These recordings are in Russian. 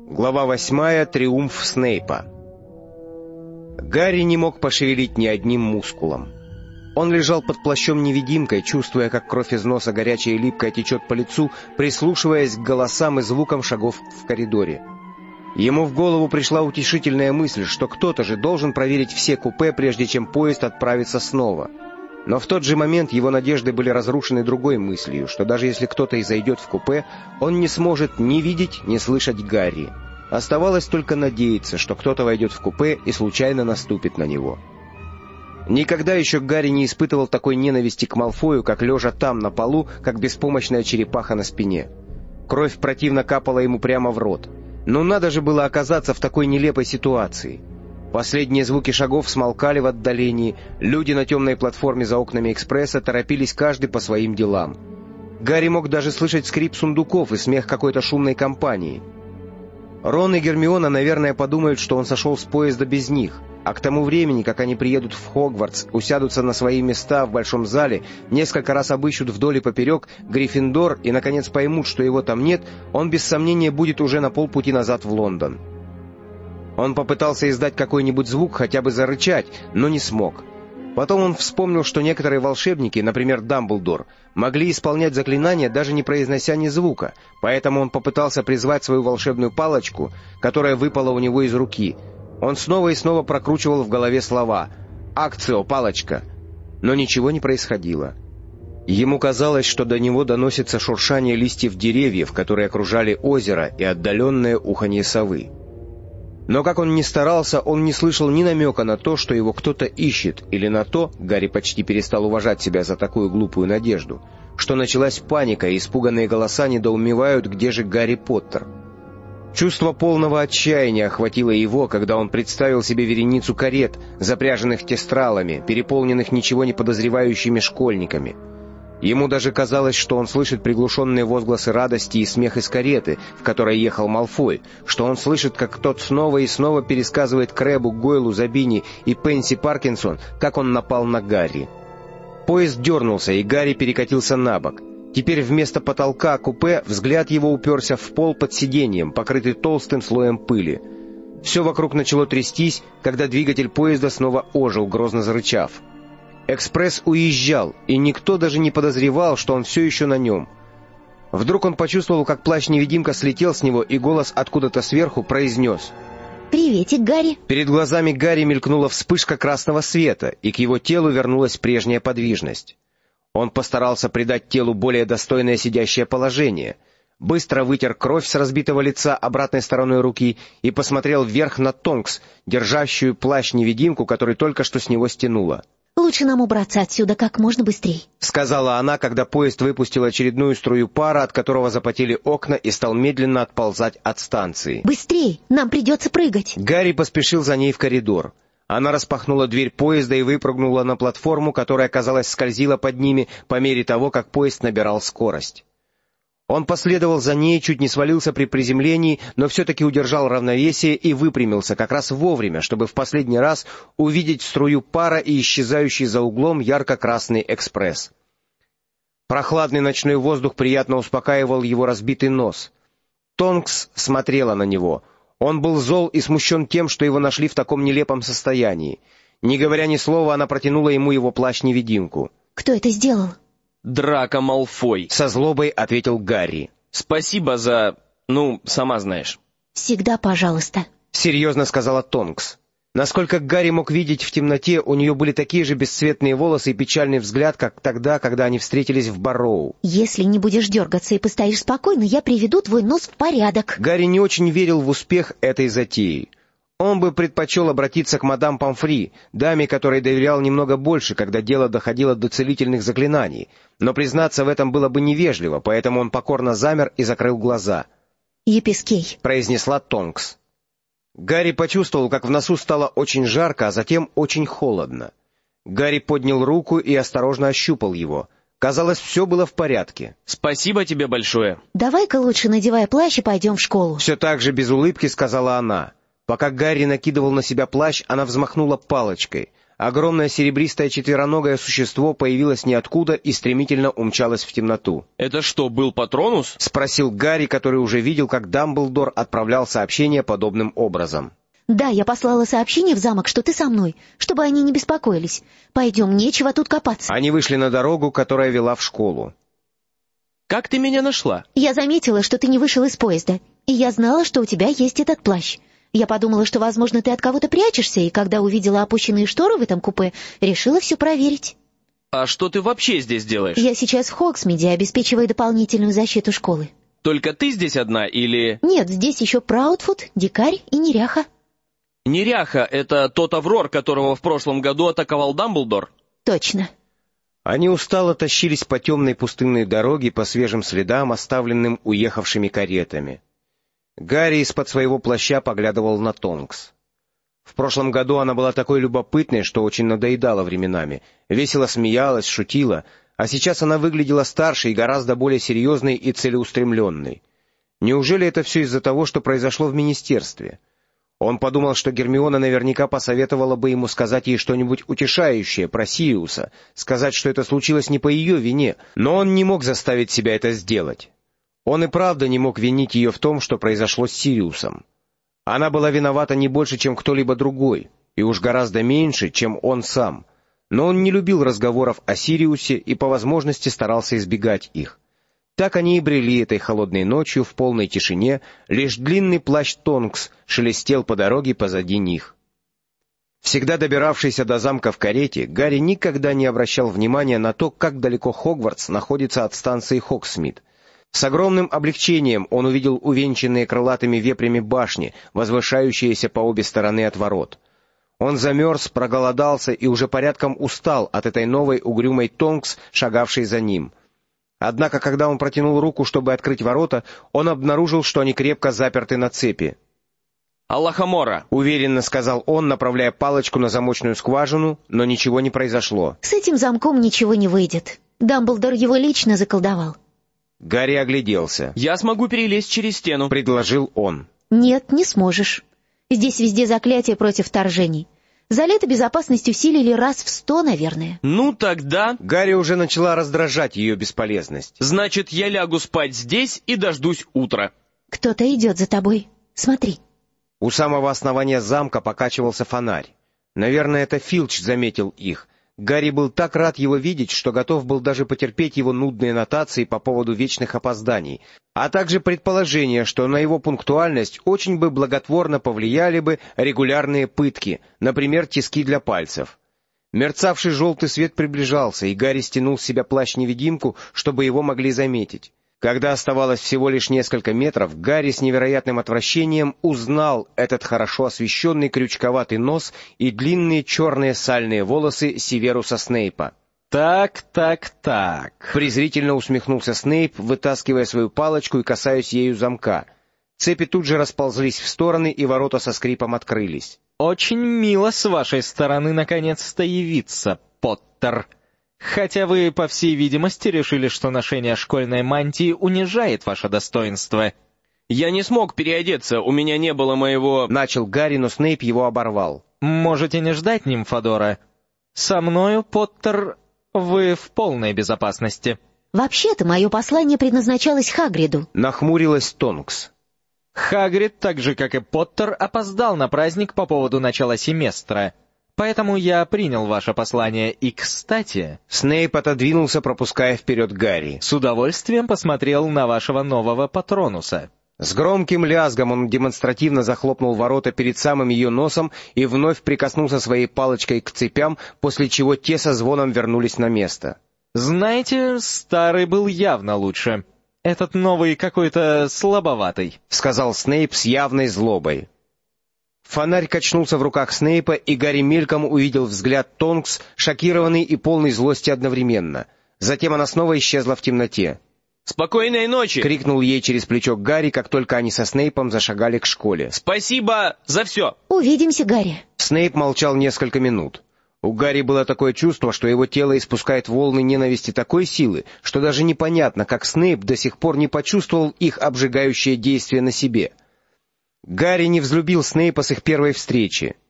Глава 8. Триумф Снейпа. Гарри не мог пошевелить ни одним мускулом. Он лежал под плащом-невидимкой, чувствуя, как кровь из носа горячая и липкая течет по лицу, прислушиваясь к голосам и звукам шагов в коридоре. Ему в голову пришла утешительная мысль, что кто-то же должен проверить все купе, прежде чем поезд отправится снова. Но в тот же момент его надежды были разрушены другой мыслью, что даже если кто-то и зайдет в купе, он не сможет ни видеть, ни слышать Гарри. Оставалось только надеяться, что кто-то войдет в купе и случайно наступит на него. Никогда еще Гарри не испытывал такой ненависти к Малфою, как лежа там, на полу, как беспомощная черепаха на спине. Кровь противно капала ему прямо в рот. Но надо же было оказаться в такой нелепой ситуации. Последние звуки шагов смолкали в отдалении, люди на темной платформе за окнами экспресса торопились каждый по своим делам. Гарри мог даже слышать скрип сундуков и смех какой-то шумной компании. Рон и Гермиона, наверное, подумают, что он сошел с поезда без них, а к тому времени, как они приедут в Хогвартс, усядутся на свои места в большом зале, несколько раз обыщут вдоль и поперек Гриффиндор и, наконец, поймут, что его там нет, он без сомнения будет уже на полпути назад в Лондон. Он попытался издать какой-нибудь звук, хотя бы зарычать, но не смог. Потом он вспомнил, что некоторые волшебники, например, Дамблдор, могли исполнять заклинания, даже не произнося ни звука, поэтому он попытался призвать свою волшебную палочку, которая выпала у него из руки. Он снова и снова прокручивал в голове слова «Акцио, палочка!», но ничего не происходило. Ему казалось, что до него доносится шуршание листьев деревьев, которые окружали озеро, и отдаленное уханье совы. Но как он ни старался, он не слышал ни намека на то, что его кто-то ищет, или на то, Гарри почти перестал уважать себя за такую глупую надежду, что началась паника, и испуганные голоса недоумевают, где же Гарри Поттер. Чувство полного отчаяния охватило его, когда он представил себе вереницу карет, запряженных тестралами, переполненных ничего не подозревающими школьниками. Ему даже казалось, что он слышит приглушенные возгласы радости и смех из кареты, в которой ехал Малфой, что он слышит, как тот снова и снова пересказывает Крэббу, Гойлу, Забини и Пенси Паркинсон, как он напал на Гарри. Поезд дернулся, и Гарри перекатился на бок. Теперь вместо потолка купе взгляд его уперся в пол под сиденьем, покрытый толстым слоем пыли. Все вокруг начало трястись, когда двигатель поезда снова ожил, грозно зарычав. Экспресс уезжал, и никто даже не подозревал, что он все еще на нем. Вдруг он почувствовал, как плащ-невидимка слетел с него, и голос откуда-то сверху произнес: «Приветик, Гарри!» Перед глазами Гарри мелькнула вспышка красного света, и к его телу вернулась прежняя подвижность. Он постарался придать телу более достойное сидящее положение, быстро вытер кровь с разбитого лица обратной стороной руки и посмотрел вверх на Тонкс, держащую плащ-невидимку, который только что с него стянула. «Лучше нам убраться отсюда как можно быстрее», — сказала она, когда поезд выпустил очередную струю пара, от которого запотели окна, и стал медленно отползать от станции. «Быстрей! Нам придется прыгать!» Гарри поспешил за ней в коридор. Она распахнула дверь поезда и выпрыгнула на платформу, которая, казалось, скользила под ними по мере того, как поезд набирал скорость. Он последовал за ней, чуть не свалился при приземлении, но все-таки удержал равновесие и выпрямился как раз вовремя, чтобы в последний раз увидеть струю пара и исчезающий за углом ярко-красный экспресс. Прохладный ночной воздух приятно успокаивал его разбитый нос. Тонкс смотрела на него. Он был зол и смущен тем, что его нашли в таком нелепом состоянии. Не говоря ни слова, она протянула ему его плащ-невидимку. «Кто это сделал?» «Драко Малфой», — со злобой ответил Гарри. «Спасибо за... сама знаешь». «Всегда пожалуйста», — серьезно сказала Тонкс. Насколько Гарри мог видеть в темноте, у нее были такие же бесцветные волосы и печальный взгляд, как тогда, когда они встретились в Барроу. «Если не будешь дергаться и постоишь спокойно, я приведу твой нос в порядок». Гарри не очень верил в успех этой затеи. Он бы предпочел обратиться к мадам Помфри, даме, которой доверял немного больше, когда дело доходило до целительных заклинаний, но признаться в этом было бы невежливо, поэтому он покорно замер и закрыл глаза. «Епискей», — произнесла Тонкс. Гарри почувствовал, как в носу стало очень жарко, а затем очень холодно. Гарри поднял руку и осторожно ощупал его. Казалось, все было в порядке. «Спасибо тебе большое». «Давай-ка лучше надевай плащ и пойдем в школу», — все так же без улыбки сказала она. Пока Гарри накидывал на себя плащ, она взмахнула палочкой. огромное серебристое четвероногое существо появилось ниоткуда и стремительно умчалось в темноту. Это что, был Патронус? — спросил Гарри, который уже видел, как Дамблдор отправлял сообщение подобным образом. Да, я послала сообщение в замок, что ты со мной, чтобы они не беспокоились. Пойдем, нечего тут копаться. Они вышли на дорогу, которая вела в школу. Как ты меня нашла? Я заметила, что ты не вышел из поезда, и я знала, что у тебя есть этот плащ. Я подумала, что, возможно, ты от кого-то прячешься, и когда увидела опущенные шторы в этом купе, решила все проверить. А что ты вообще здесь делаешь? Я сейчас в Хогсмиде, обеспечиваю дополнительную защиту школы. Только ты здесь одна или... Нет, здесь еще Праудфуд, Дикарь и Неряха. Неряха — это тот Аврор, которого в прошлом году атаковал Дамблдор? Точно. Они устало тащились по темной пустынной дороге по свежим следам, оставленным уехавшими каретами. Гарри из-под своего плаща поглядывал на Тонкс. В прошлом году она была такой любопытной, что очень надоедала временами, весело смеялась, шутила, а сейчас она выглядела старше и гораздо более серьезной и целеустремленной. Неужели это все из-за того, что произошло в министерстве? Он подумал, что Гермиона наверняка посоветовала бы ему сказать ей что-нибудь утешающее про Сириуса, сказать, что это случилось не по ее вине, но он не мог заставить себя это сделать. Он и правда не мог винить ее в том, что произошло с Сириусом. Она была виновата не больше, чем кто-либо другой, и уж гораздо меньше, чем он сам. Но он не любил разговоров о Сириусе и по возможности старался избегать их. Так они и брели этой холодной ночью в полной тишине, лишь длинный плащ Тонкс шелестел по дороге позади них. Всегда добиравшийся до замка в карете, Гарри никогда не обращал внимания на то, как далеко Хогвартс находится от станции Хогсмид. С огромным облегчением он увидел увенчанные крылатыми вепрями башни, возвышающиеся по обе стороны от ворот. Он замерз, проголодался и уже порядком устал от этой новой угрюмой Тонкс, шагавшей за ним. Однако, когда он протянул руку, чтобы открыть ворота, он обнаружил, что они крепко заперты на цепи. «Аллахамора!» — уверенно сказал он, направляя палочку на замочную скважину, но ничего не произошло. С этим замком ничего не выйдет. Дамблдор его лично заколдовал. Гарри огляделся. «Я смогу перелезть через стену», — предложил он. Нет, не сможешь. Здесь везде заклятие против вторжений. За лето безопасность усилили раз в 100, наверное. «Ну тогда...» Гарри уже начала раздражать ее бесполезность. «Значит, я лягу спать здесь и дождусь утра». Кто-то идет за тобой. Смотри». У самого основания замка покачивался фонарь. Наверное, это Филч заметил их. Гарри был так рад его видеть, что готов был даже потерпеть его нудные нотации по поводу вечных опозданий, а также предположение, что на его пунктуальность очень бы благотворно повлияли бы регулярные пытки, например, тиски для пальцев. Мерцавший желтый свет приближался, и Гарри стянул с себя плащ-невидимку, чтобы его могли заметить. Когда оставалось всего лишь несколько метров, Гарри с невероятным отвращением узнал этот хорошо освещенный крючковатый нос и длинные черные сальные волосы Северуса Снейпа. Так. Презрительно усмехнулся Снейп, вытаскивая свою палочку и касаясь ею замка. Цепи тут же расползлись в стороны, и ворота со скрипом открылись. Очень мило с вашей стороны наконец-то явиться, Поттер. Хотя вы, по всей видимости, решили, что ношение школьной мантии унижает ваше достоинство. «Я не смог переодеться, у меня не было моего...» Начал Гарри, но Снейп его оборвал. Можете не ждать Нимфодора. Со мною, Поттер, вы в полной безопасности. Вообще-то мое послание предназначалось Хагриду. Нахмурилась Тонкс. Хагрид, так же как и Поттер, опоздал на праздник по поводу начала семестра. Поэтому я принял ваше послание и, кстати... Снейп отодвинулся, пропуская вперед Гарри. С удовольствием посмотрел на вашего нового Патронуса. С громким лязгом он демонстративно захлопнул ворота перед самым ее носом и вновь прикоснулся своей палочкой к цепям, после чего те со звоном вернулись на место. «Знаете, старый был явно лучше. Этот новый какой-то слабоватый», — сказал Снейп с явной злобой. Фонарь качнулся в руках Снейпа, и Гарри мельком увидел взгляд Тонкс, шокированный и полный злости одновременно. Затем она снова исчезла в темноте. «Спокойной ночи!» — крикнул ей через плечо Гарри, как только они со Снейпом зашагали к школе. «Спасибо за все!» «Увидимся, Гарри!» Снейп молчал несколько минут. У Гарри было такое чувство, что его тело испускает волны ненависти такой силы, что даже непонятно, как Снейп до сих пор не почувствовал их обжигающее действие на себе. Гарри не взлюбил Снейпа с их первой встречи.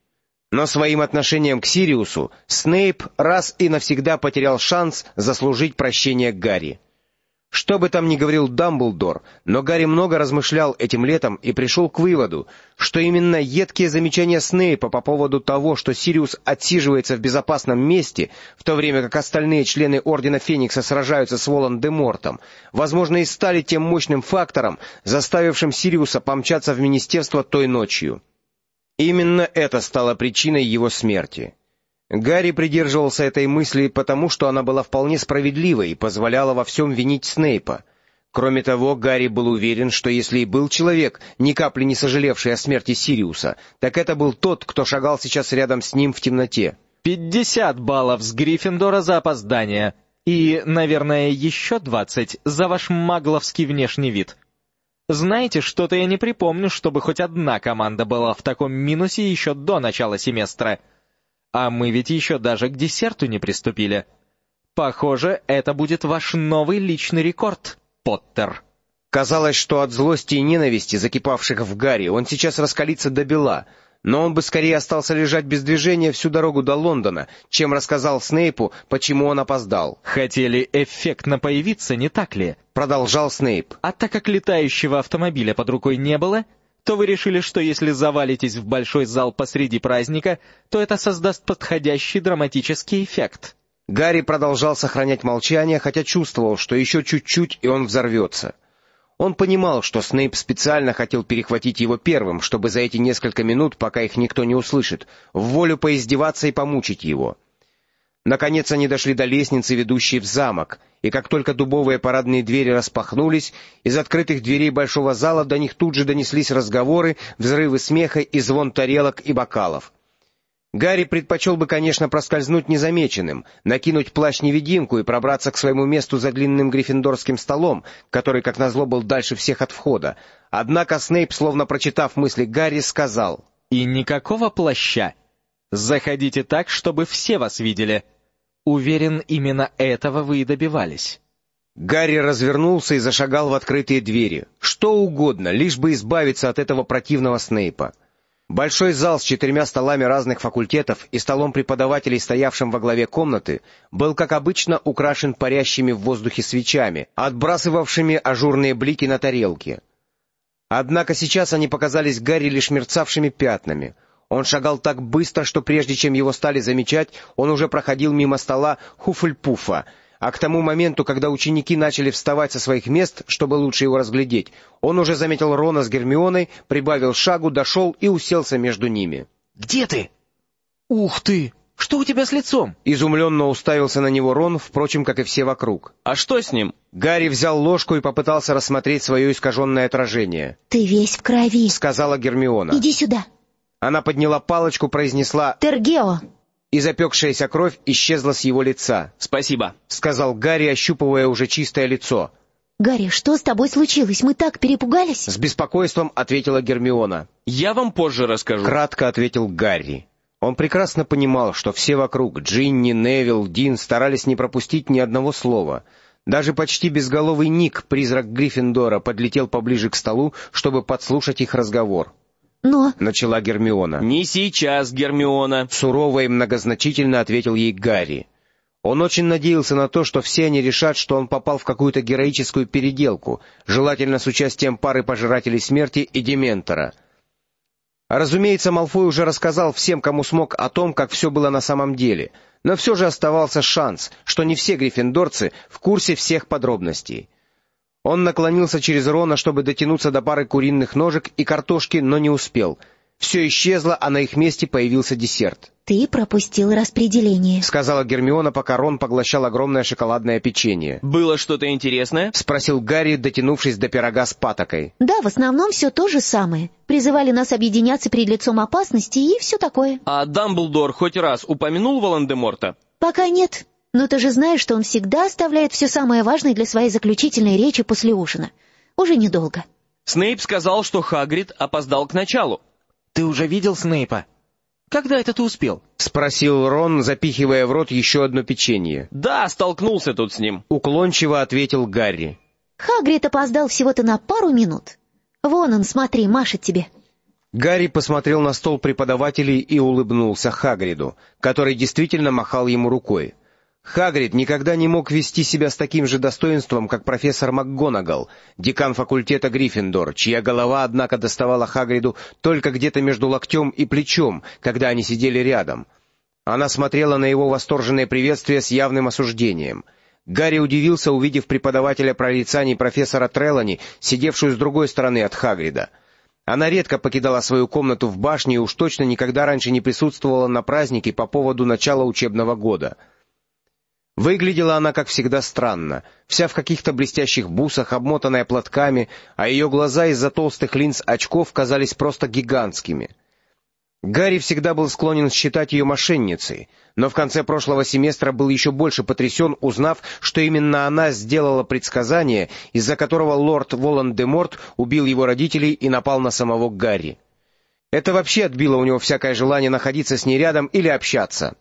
Но своим отношением к Сириусу Снейп раз и навсегда потерял шанс заслужить прощение Гарри. Что бы там ни говорил Дамблдор, но Гарри много размышлял этим летом и пришел к выводу, что именно едкие замечания Снейпа по поводу того, что Сириус отсиживается в безопасном месте, в то время как остальные члены Ордена Феникса сражаются с Волан-де-Мортом, возможно, и стали тем мощным фактором, заставившим Сириуса помчаться в министерство той ночью. Именно это стало причиной его смерти. Гарри придерживался этой мысли потому, что она была вполне справедливой и позволяла во всем винить Снейпа. Кроме того, Гарри был уверен, что если и был человек, ни капли не сожалевший о смерти Сириуса, так это был тот, кто шагал сейчас рядом с ним в темноте. 50 баллов с Гриффиндора за опоздание. И, наверное, еще 20 за ваш магловский внешний вид. Знаете, что-то я не припомню, чтобы хоть одна команда была в таком минусе еще до начала семестра. А мы ведь еще даже к десерту не приступили. Похоже, это будет ваш новый личный рекорд, Поттер. Казалось, что от злости и ненависти, закипавших в Гарри, он сейчас раскалится до бела, но он бы скорее остался лежать без движения всю дорогу до Лондона, чем рассказал Снейпу, почему он опоздал. Хотели эффектно появиться, не так ли? Продолжал Снейп. А так как летающего автомобиля под рукой не было, то вы решили, что если завалитесь в большой зал посреди праздника, то это создаст подходящий драматический эффект. Гарри продолжал сохранять молчание, хотя чувствовал, что еще чуть-чуть, и он взорвется. Он понимал, что Снейп специально хотел перехватить его первым, чтобы за эти несколько минут, пока их никто не услышит, вволю поиздеваться и помучить его. Наконец они дошли до лестницы, ведущей в замок, и как только дубовые парадные двери распахнулись, из открытых дверей большого зала до них тут же донеслись разговоры, взрывы смеха и звон тарелок и бокалов. Гарри предпочел бы, конечно, проскользнуть незамеченным, накинуть плащ-невидимку и пробраться к своему месту за длинным гриффиндорским столом, который, как назло, был дальше всех от входа. Однако Снейп, словно прочитав мысли Гарри, сказал: «И никакого плаща. Заходите так, чтобы все вас видели. Уверен, именно этого вы и добивались». Гарри развернулся и зашагал в открытые двери. Что угодно, лишь бы избавиться от этого противного Снейпа. Большой зал с 4 столами разных факультетов и столом преподавателей, стоявшим во главе комнаты, был, как обычно, украшен парящими в воздухе свечами, отбрасывавшими ажурные блики на тарелки. Однако сейчас они показались Гарри лишь мерцавшими пятнами. Он шагал так быстро, что прежде чем его стали замечать, он уже проходил мимо стола Хуфльпуфа, а к тому моменту, когда ученики начали вставать со своих мест, чтобы лучше его разглядеть, он уже заметил Рона с Гермионой, прибавил шагу, дошел и уселся между ними. «Где ты? Ух ты! Что у тебя с лицом?» Изумленно уставился на него Рон, впрочем, как и все вокруг. А что с ним? Гарри взял ложку и попытался рассмотреть свое искаженное отражение. «Ты весь в крови», — сказала Гермиона. «Иди сюда». Она подняла палочку, произнесла «Тергео». И запекшаяся кровь исчезла с его лица. Спасибо, сказал Гарри, ощупывая уже чистое лицо. «Гарри, что с тобой случилось? Мы так перепугались». С беспокойством ответила Гермиона. Я вам позже расскажу. Кратко ответил Гарри. Он прекрасно понимал, что все вокруг, Джинни, Невилл, Дин, старались не пропустить ни одного слова. Даже почти безголовый Ник, призрак Гриффиндора, подлетел поближе к столу, чтобы подслушать их разговор. «Но...» — начала Гермиона. «Не сейчас, Гермиона», — сурово и многозначительно ответил ей Гарри. Он очень надеялся на то, что все они решат, что он попал в какую-то героическую переделку, желательно с участием пары пожирателей смерти и Дементора. Разумеется, Малфой уже рассказал всем, кому смог, о том, как все было на самом деле, но все же оставался шанс, что не все гриффиндорцы в курсе всех подробностей. Он наклонился через Рона, чтобы дотянуться до пары куриных ножек и картошки, но не успел. Все исчезло, а на их месте появился десерт. «Ты пропустил распределение», — сказала Гермиона, пока Рон поглощал огромное шоколадное печенье. «Было что-то интересное?» — спросил Гарри, дотянувшись до пирога с патокой. «Да, в основном все то же самое. Призывали нас объединяться перед лицом опасности и все такое». «А Дамблдор хоть раз упомянул Волан-де-Морта?» «Пока нет. Но ты же знаешь, что он всегда оставляет все самое важное для своей заключительной речи после ужина. Уже недолго». Снейп сказал, что Хагрид опоздал к началу. «Ты уже видел Снейпа? Когда это ты успел?» — спросил Рон, запихивая в рот еще одно печенье. «Да, столкнулся тут с ним», — уклончиво ответил Гарри. «Хагрид опоздал всего-то на пару минут. Вон он, смотри, машет тебе». Гарри посмотрел на стол преподавателей и улыбнулся Хагриду, который действительно махал ему рукой. Хагрид никогда не мог вести себя с таким же достоинством, как профессор МакГонагал, декан факультета Гриффиндор, чья голова, однако, доставала Хагриду только где-то между локтем и плечом, когда они сидели рядом. Она смотрела на его восторженное приветствие с явным осуждением. Гарри удивился, увидев преподавателя прорицаний профессора Трелани, сидевшую с другой стороны от Хагрида. Она редко покидала свою комнату в башне и уж точно никогда раньше не присутствовала на празднике по поводу начала учебного года. Выглядела она, как всегда, странно, вся в каких-то блестящих бусах, обмотанная платками, а ее глаза из-за толстых линз очков казались просто гигантскими. Гарри всегда был склонен считать ее мошенницей, но в конце прошлого семестра был еще больше потрясен, узнав, что именно она сделала предсказание, из-за которого лорд Волан-де-Морт убил его родителей и напал на самого Гарри. Это вообще отбило у него всякое желание находиться с ней рядом или общаться.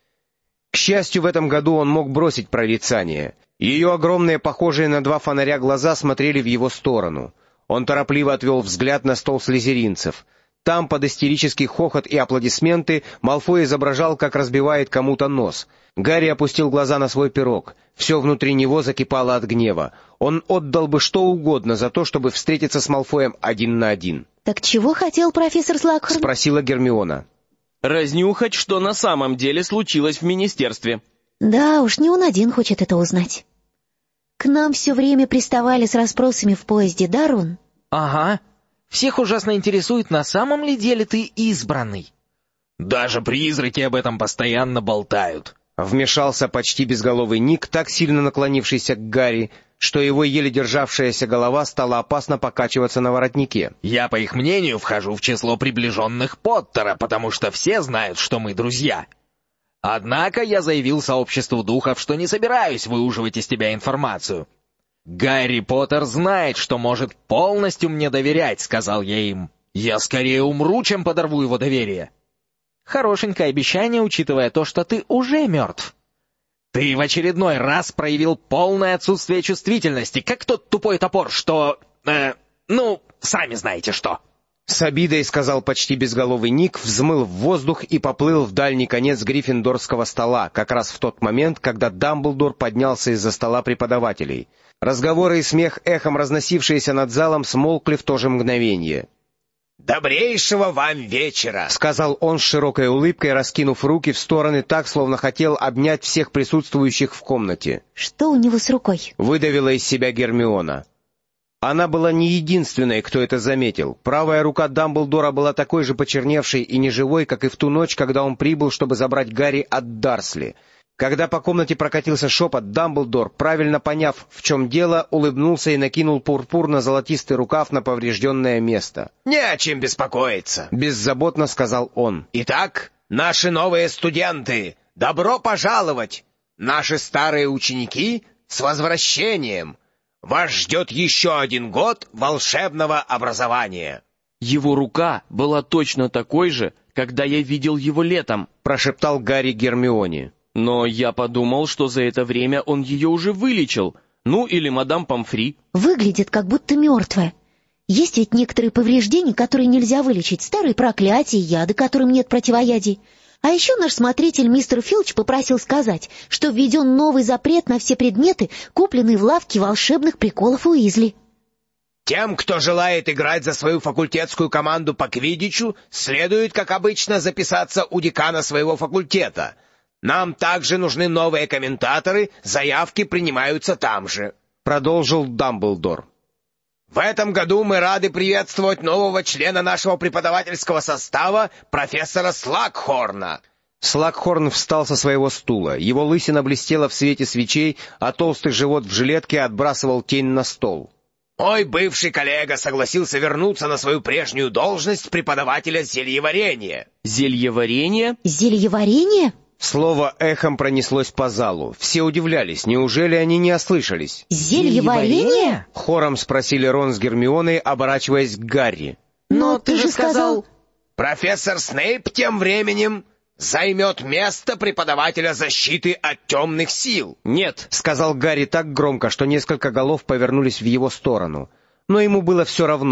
К счастью, в этом году он мог бросить прорицание. Ее огромные, похожие на два фонаря глаза смотрели в его сторону. Он торопливо отвел взгляд на стол слизеринцев. Там, под истерический хохот и аплодисменты, Малфой изображал, как разбивает кому-то нос. Гарри опустил глаза на свой пирог. Все внутри него закипало от гнева. Он отдал бы что угодно за то, чтобы встретиться с Малфоем один на один. «Так чего хотел профессор Слакхорн?» — спросила Гермиона. Разнюхать, что на самом деле случилось в министерстве. Да уж, не он один хочет это узнать. К нам все время приставали с расспросами в поезде, да, Рон? Ага. Всех ужасно интересует, на самом ли деле ты избранный. Даже призраки об этом постоянно болтают. Вмешался почти безголовый Ник, так сильно наклонившийся к Гарри, что его еле державшаяся голова стала опасно покачиваться на воротнике. Я, по их мнению, вхожу в число приближенных Поттера, потому что все знают, что мы друзья. Однако я заявил сообществу духов, что не собираюсь выуживать из тебя информацию. «Гарри Поттер знает, что может полностью мне доверять», — сказал я им. «Я скорее умру, чем подорву его доверие». Хорошенькое обещание, учитывая то, что ты уже мертв. Ты в очередной раз проявил полное отсутствие чувствительности, как тот тупой топор, что... сами знаете что. С обидой сказал почти безголовый Ник, взмыл в воздух и поплыл в дальний конец гриффиндорского стола, как раз в тот момент, когда Дамблдор поднялся из-за стола преподавателей. Разговоры и смех, эхом разносившиеся над залом, смолкли в то же мгновение. «Добрейшего вам вечера!» — сказал он с широкой улыбкой, раскинув руки в стороны так, словно хотел обнять всех присутствующих в комнате. «Что у него с рукой?» — выдавила из себя Гермиона. Она была не единственной, кто это заметил. Правая рука Дамблдора была такой же почерневшей и неживой, как и в ту ночь, когда он прибыл, чтобы забрать Гарри от Дарсли. Когда по комнате прокатился шепот, Дамблдор, правильно поняв, в чем дело, улыбнулся и накинул пурпурно-золотистый рукав на поврежденное место. «Не о чем беспокоиться», — беззаботно сказал он. «Итак, наши новые студенты, добро пожаловать! Наши старые ученики, с возвращением! Вас ждет еще один год волшебного образования!» Его рука была точно такой же, когда я видел его летом, прошептал Гарри Гермионе. Но я подумал, что за это время он ее уже вылечил. Ну, или мадам Помфри. Выглядит, как будто мертвая. Есть ведь некоторые повреждения, которые нельзя вылечить. Старые проклятия, яды, которым нет противоядий. А еще наш смотритель мистер Филч попросил сказать, что введен новый запрет на все предметы, купленные в лавке волшебных приколов Уизли. Тем, кто желает играть за свою факультетскую команду по квиддичу, следует, как обычно, записаться у декана своего факультета. Нам также нужны новые комментаторы, заявки принимаются там же», — продолжил Дамблдор. «В этом году мы рады приветствовать нового члена нашего преподавательского состава, профессора Слакхорна». Слакхорн встал со своего стула. Его лысина блестела в свете свечей, а толстый живот в жилетке отбрасывал тень на стол. «Мой бывший коллега согласился вернуться на свою прежнюю должность преподавателя зельеварения». «Зельеварение?» «Зельеварение?» Слово эхом пронеслось по залу. Все удивлялись, неужели они не ослышались? «Зельеварение?» — хором спросили Рон с Гермионой, оборачиваясь к Гарри. «Но ты же сказал...» «Профессор Снейп тем временем займет место преподавателя защиты от темных сил». «Нет», — сказал Гарри так громко, что несколько голов повернулись в его сторону. Но ему было все равно.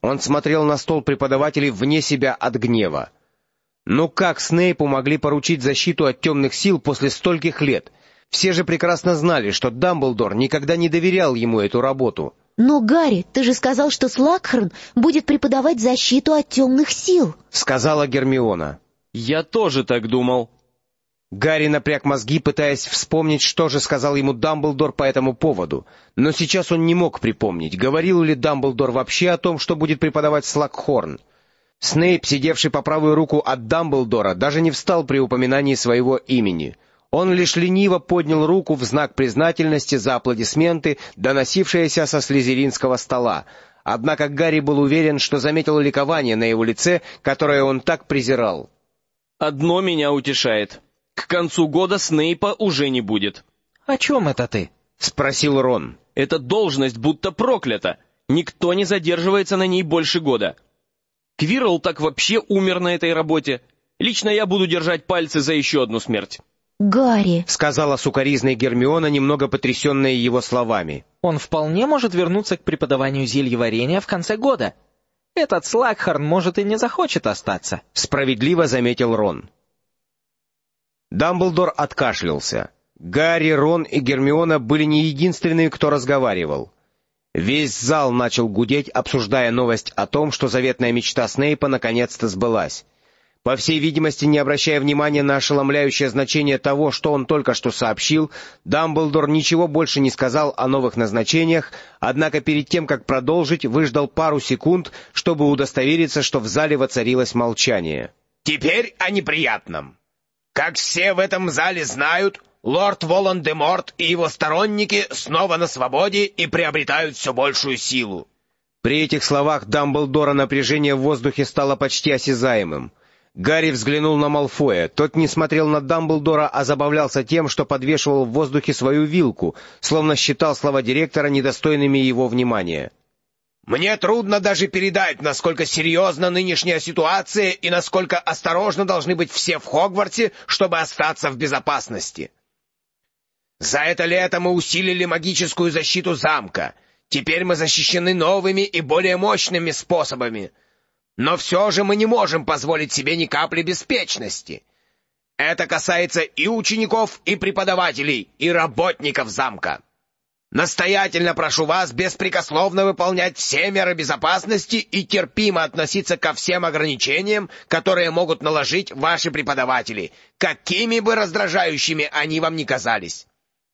Он смотрел на стол преподавателей вне себя от гнева. Ну как Снейпу могли поручить защиту от темных сил после стольких лет? Все же прекрасно знали, что Дамблдор никогда не доверял ему эту работу. «Но, Гарри, ты же сказал, что Слакхорн будет преподавать защиту от темных сил», — сказала Гермиона. «Я тоже так думал». Гарри напряг мозги, пытаясь вспомнить, что же сказал ему Дамблдор по этому поводу. Но сейчас он не мог припомнить, говорил ли Дамблдор вообще о том, что будет преподавать Слакхорн. Снейп, сидевший по правую руку от Дамблдора, даже не встал при упоминании своего имени. Он лишь лениво поднял руку в знак признательности за аплодисменты, доносившиеся со слизеринского стола. Однако Гарри был уверен, что заметил ликование на его лице, которое он так презирал. «Одно меня утешает. К концу года Снейпа уже не будет». «О чем это ты?» — спросил Рон. «Эта должность будто проклята. Никто не задерживается на ней больше года. Квирл так вообще умер на этой работе. Лично я буду держать пальцы за еще одну смерть». «Гарри», — сказала сукоризная Гермиона, немного потрясенная его словами. «Он вполне может вернуться к преподаванию зельеварения в конце года. Этот Слакхорн, может, и не захочет остаться», — справедливо заметил Рон. Дамблдор откашлялся. Гарри, Рон и Гермиона были не единственные, кто разговаривал. Весь зал начал гудеть, обсуждая новость о том, что заветная мечта Снейпа наконец-то сбылась. По всей видимости, не обращая внимания на ошеломляющее значение того, что он только что сообщил, Дамблдор ничего больше не сказал о новых назначениях, однако перед тем, как продолжить, выждал пару секунд, чтобы удостовериться, что в зале воцарилось молчание. «Теперь о неприятном. Как все в этом зале знают, лорд Волан-де-Морт и его сторонники снова на свободе и приобретают все большую силу». При этих словах Дамблдора напряжение в воздухе стало почти осязаемым. Гарри взглянул на Малфоя. Тот не смотрел на Дамблдора, а забавлялся тем, что подвешивал в воздухе свою вилку, словно считал слова директора недостойными его внимания. «Мне трудно даже передать, насколько серьезна нынешняя ситуация и насколько осторожно должны быть все в Хогвартсе, чтобы остаться в безопасности. За это лето мы усилили магическую защиту замка. Теперь мы защищены новыми и более мощными способами. Но все же мы не можем позволить себе ни капли беспечности. Это касается и учеников, и преподавателей, и работников замка. Настоятельно прошу вас беспрекословно выполнять все меры безопасности и терпимо относиться ко всем ограничениям, которые могут наложить ваши преподаватели, какими бы раздражающими они вам ни казались.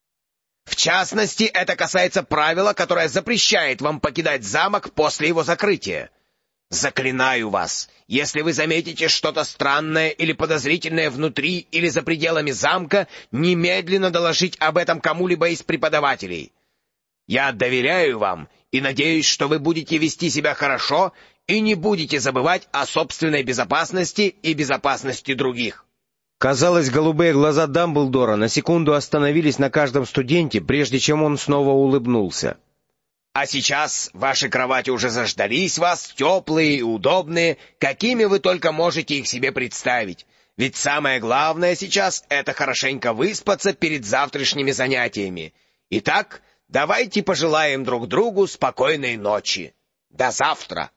В частности, это касается правила, которое запрещает вам покидать замок после его закрытия. Заклинаю вас, если вы заметите что-то странное или подозрительное внутри или за пределами замка, немедленно доложить об этом кому-либо из преподавателей. Я доверяю вам и надеюсь, что вы будете вести себя хорошо и не будете забывать о собственной безопасности и безопасности других». Казалось, голубые глаза Дамблдора на секунду остановились на каждом студенте, прежде чем он снова улыбнулся. «А сейчас ваши кровати уже заждались вас, теплые и удобные, какими вы только можете их себе представить. Ведь самое главное сейчас — это хорошенько выспаться перед завтрашними занятиями. Итак, давайте пожелаем друг другу спокойной ночи. До завтра!»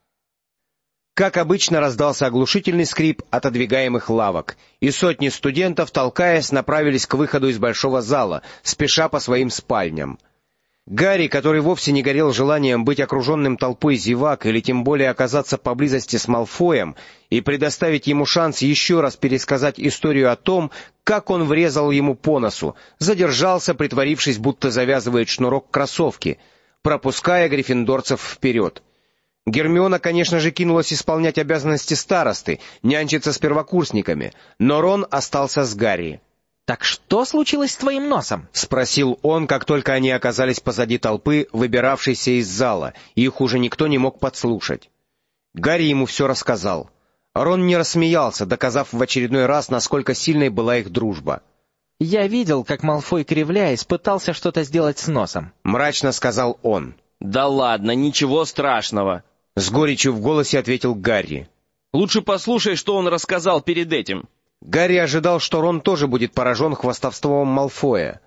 Как обычно, раздался оглушительный скрип отодвигаемых лавок, и сотни студентов, толкаясь, направились к выходу из большого зала, спеша по своим спальням. Гарри, который вовсе не горел желанием быть окруженным толпой зевак или тем более оказаться поблизости с Малфоем и предоставить ему шанс еще раз пересказать историю о том, как он врезал ему по носу, задержался, притворившись, будто завязывает шнурок кроссовки, пропуская гриффиндорцев вперед. Гермиона, конечно же, кинулась исполнять обязанности старосты, нянчиться с первокурсниками, но Рон остался с Гарри. «Так что случилось с твоим носом?» — спросил он, как только они оказались позади толпы, выбиравшейся из зала, и их уже никто не мог подслушать. Гарри ему все рассказал. Рон не рассмеялся, доказав в очередной раз, насколько сильной была их дружба. «Я видел, как Малфой, кривляясь, пытался что-то сделать с носом», — мрачно сказал он. «Да ладно, ничего страшного», — с горечью в голосе ответил Гарри. «Лучше послушай, что он рассказал перед этим». Гарри ожидал, что Рон тоже будет поражен хвастовством Малфоя.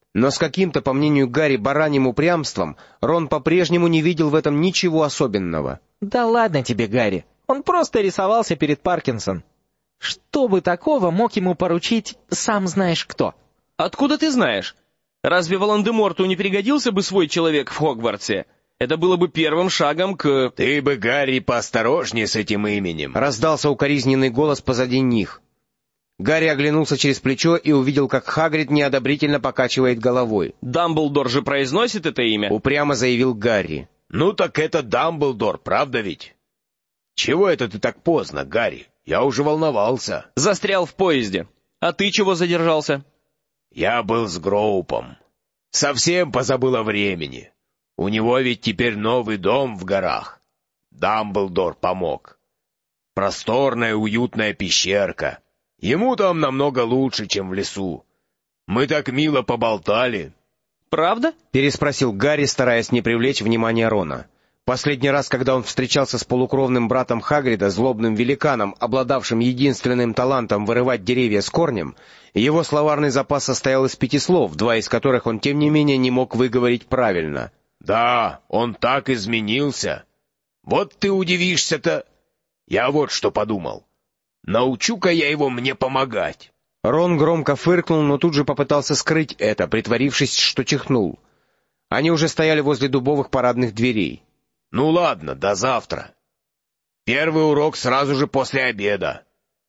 Но с каким-то, по мнению Гарри, бараньим упрямством Рон по-прежнему не видел в этом ничего особенного. «Да ладно тебе, Гарри, он просто рисовался перед Паркинсон. Что бы такого мог ему поручить сам знаешь кто?» «Откуда ты знаешь? Разве Волан-де-Морту не пригодился бы свой человек в Хогвартсе? Это было бы первым шагом к...» «Ты бы, Гарри, поосторожнее с этим именем», — раздался укоризненный голос позади них. Гарри оглянулся через плечо и увидел, как Хагрид неодобрительно покачивает головой. «Дамблдор же произносит это имя?» — упрямо заявил Гарри. «Ну так это Дамблдор, правда ведь? Чего это ты так поздно, Гарри? Я уже волновался». «Застрял в поезде. А ты чего задержался?» «Я был с Гроупом. Совсем позабыл о времени. У него ведь теперь новый дом в горах. Дамблдор помог. Просторная уютная пещерка. Ему там намного лучше, чем в лесу. Мы так мило поболтали». «Правда?» — переспросил Гарри, стараясь не привлечь внимания Рона. Последний раз, когда он встречался с полукровным братом Хагрида, злобным великаном, обладавшим единственным талантом вырывать деревья с корнем, его словарный запас состоял из 5 слов, 2 из которых он, тем не менее, не мог выговорить правильно. «Да, он так изменился. Вот ты удивишься-то. Я вот что подумал. Научу-ка я его мне помогать». Рон громко фыркнул, но тут же попытался скрыть это, притворившись, что чихнул. Они уже стояли возле дубовых парадных дверей. «Ну ладно, до завтра. Первый урок сразу же после обеда.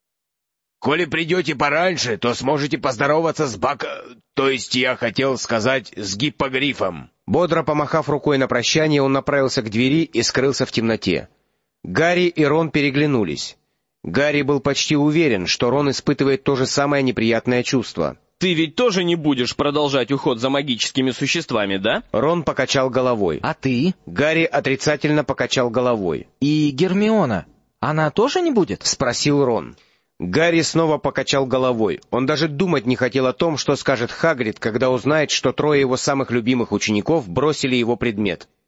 Коли придете пораньше, то сможете поздороваться с То есть я хотел сказать, с гиппогрифом». Бодро помахав рукой на прощание, он направился к двери и скрылся в темноте. Гарри и Рон переглянулись. Гарри был почти уверен, что Рон испытывает то же самое неприятное чувство. «Ты ведь тоже не будешь продолжать уход за магическими существами, да?» Рон покачал головой. «А ты?» Гарри отрицательно покачал головой. «И Гермиона? Она тоже не будет?» — спросил Рон. Гарри снова покачал головой. Он даже думать не хотел о том, что скажет Хагрид, когда узнает, что 3 его самых любимых учеников бросили его предмет.